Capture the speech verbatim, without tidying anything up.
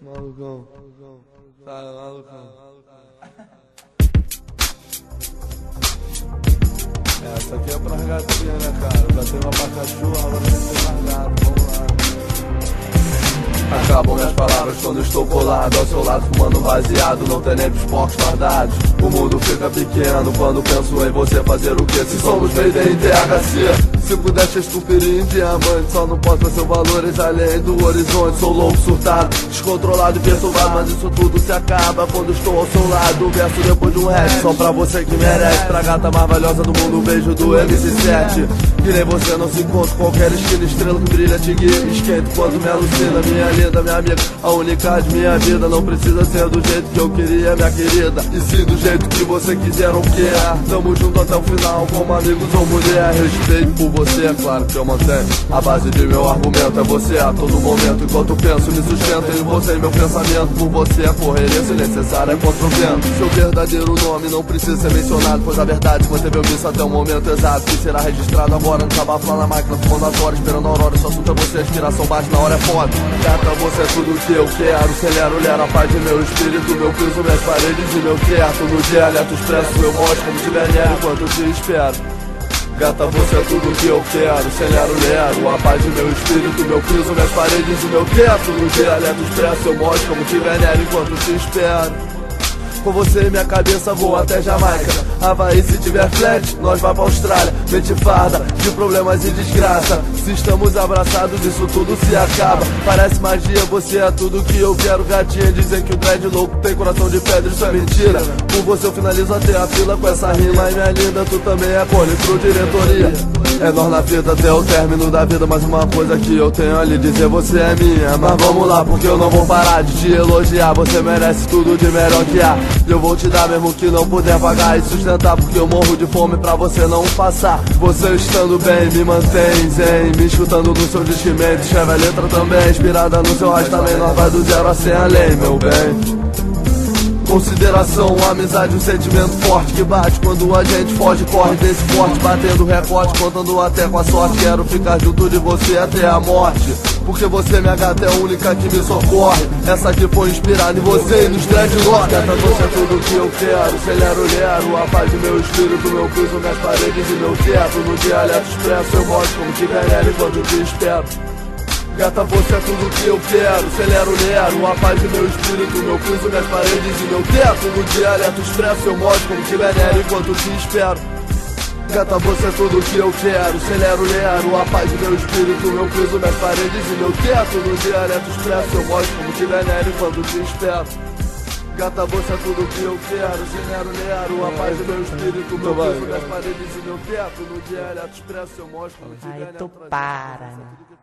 Malucão. Tá, malucão. Essa aqui é pra gatinha, né, cara? Já tem uma pra cachorro, agora tem que ser mais gato. Vamos lá. Acabam minhas palavras quando estou colado ao seu lado, fumando baseado, não tem nem pros porcos fardados. O mundo fica pequeno quando penso em você fazer o que? Se somos made em T H C. Se pudesse esculpir em diamante, só não posso ser valores além do horizonte. Sou louco, surtado, descontrolado e perturbado, mas isso tudo se acaba quando estou ao seu lado. Verso depois de um rap, só pra você que merece. Pra gata mais valiosa do mundo, beijo do M C sete. Que nem você não se encontra, qualquer esquina, estrela que brilha te guia. Esquento quando me alucina, minha linda, minha amiga. A única de minha vida, não precisa ser do jeito que eu queria, minha querida, e sim do jeito que você quiser ou quer. Tamo junto até o final, como amigos ou mulher. Respeito por você, é claro que eu mantenho. A base de meu argumento é você a todo momento. Enquanto penso, me sustento em você e meu pensamento. Por você, a coerência necessária é contra o vento. Seu verdadeiro nome não precisa ser mencionado, pois a verdade manteve eu nisso até o momento exato que será registrado agora no desabafo lá na máquina, fumando as horas, esperando a aurora. Só assunto é você, a inspiração bate na hora é foda. Gata, você é tudo que eu quero. Acelero, lera a paz de meu espírito, meu piso, minhas paredes e meu teto. No dialeto expresso, eu mostro como tiver nero enquanto eu te espero. Gata, você é tudo que eu quero. Acelero, lero a paz de meu espírito, meu piso, minhas paredes e meu teto. No dialeto expresso, eu mostro como tiver nero enquanto eu te espero. Com você minha cabeça voa até Jamaica, Havaí se tiver flat, nós vai pra Austrália. Mente farda de problemas e desgraça. Se estamos abraçados isso tudo se acaba. Parece magia, você é tudo que eu quero. Gatinha, dizem que o dread louco tem coração de pedra, isso é mentira. Por você eu finalizo até a fila com essa rima. E minha linda, tu também é cone pro diretoria. É nós na vida até o término da vida. Mas uma coisa que eu tenho a lhe dizer, você é minha. Mas vamos lá, porque eu não vou parar de te elogiar. Você merece tudo de melhor que há. E eu vou te dar mesmo que não puder pagar e sustentar, porque eu morro de fome pra você não passar. Você estando bem me mantém zen, me escutando no seu discimento. Escreve a letra também, inspirada no seu rastro também. Nós vai do zero a cem além, meu bem. Consideração, amizade, um sentimento forte que bate quando a gente foge, corre desse forte, batendo recorde, contando até com a sorte. Quero ficar junto de você até a morte, porque você, minha gata, é a única que me socorre. Essa aqui foi inspirada em você e nos dreadlocks. Gata, você é tudo que eu quero. Acelero, lero a paz de meu espírito, meu piso, minhas paredes e meu teto. No dialeto expresso eu mostro como te venero enquanto eu te espero. Gata, você é tudo que eu quero. Acelero, lero a paz de meu espírito, meu piso, minhas paredes e meu teto. No dialeto expresso eu mostro como te venero enquanto eu te espero. Gata, você é tudo que eu quero. Acelero, lero a paz de meu espírito, meu piso, minhas paredes e meu teto. No dialeto expresso eu mostro como te venero enquanto te espero. Gata, você é tudo que eu quero. Acelero, lero a paz de meu espírito, meu piso, minhas paredes e meu teto. No dialeto expresso eu mostro como te venero. Aí tu para, né?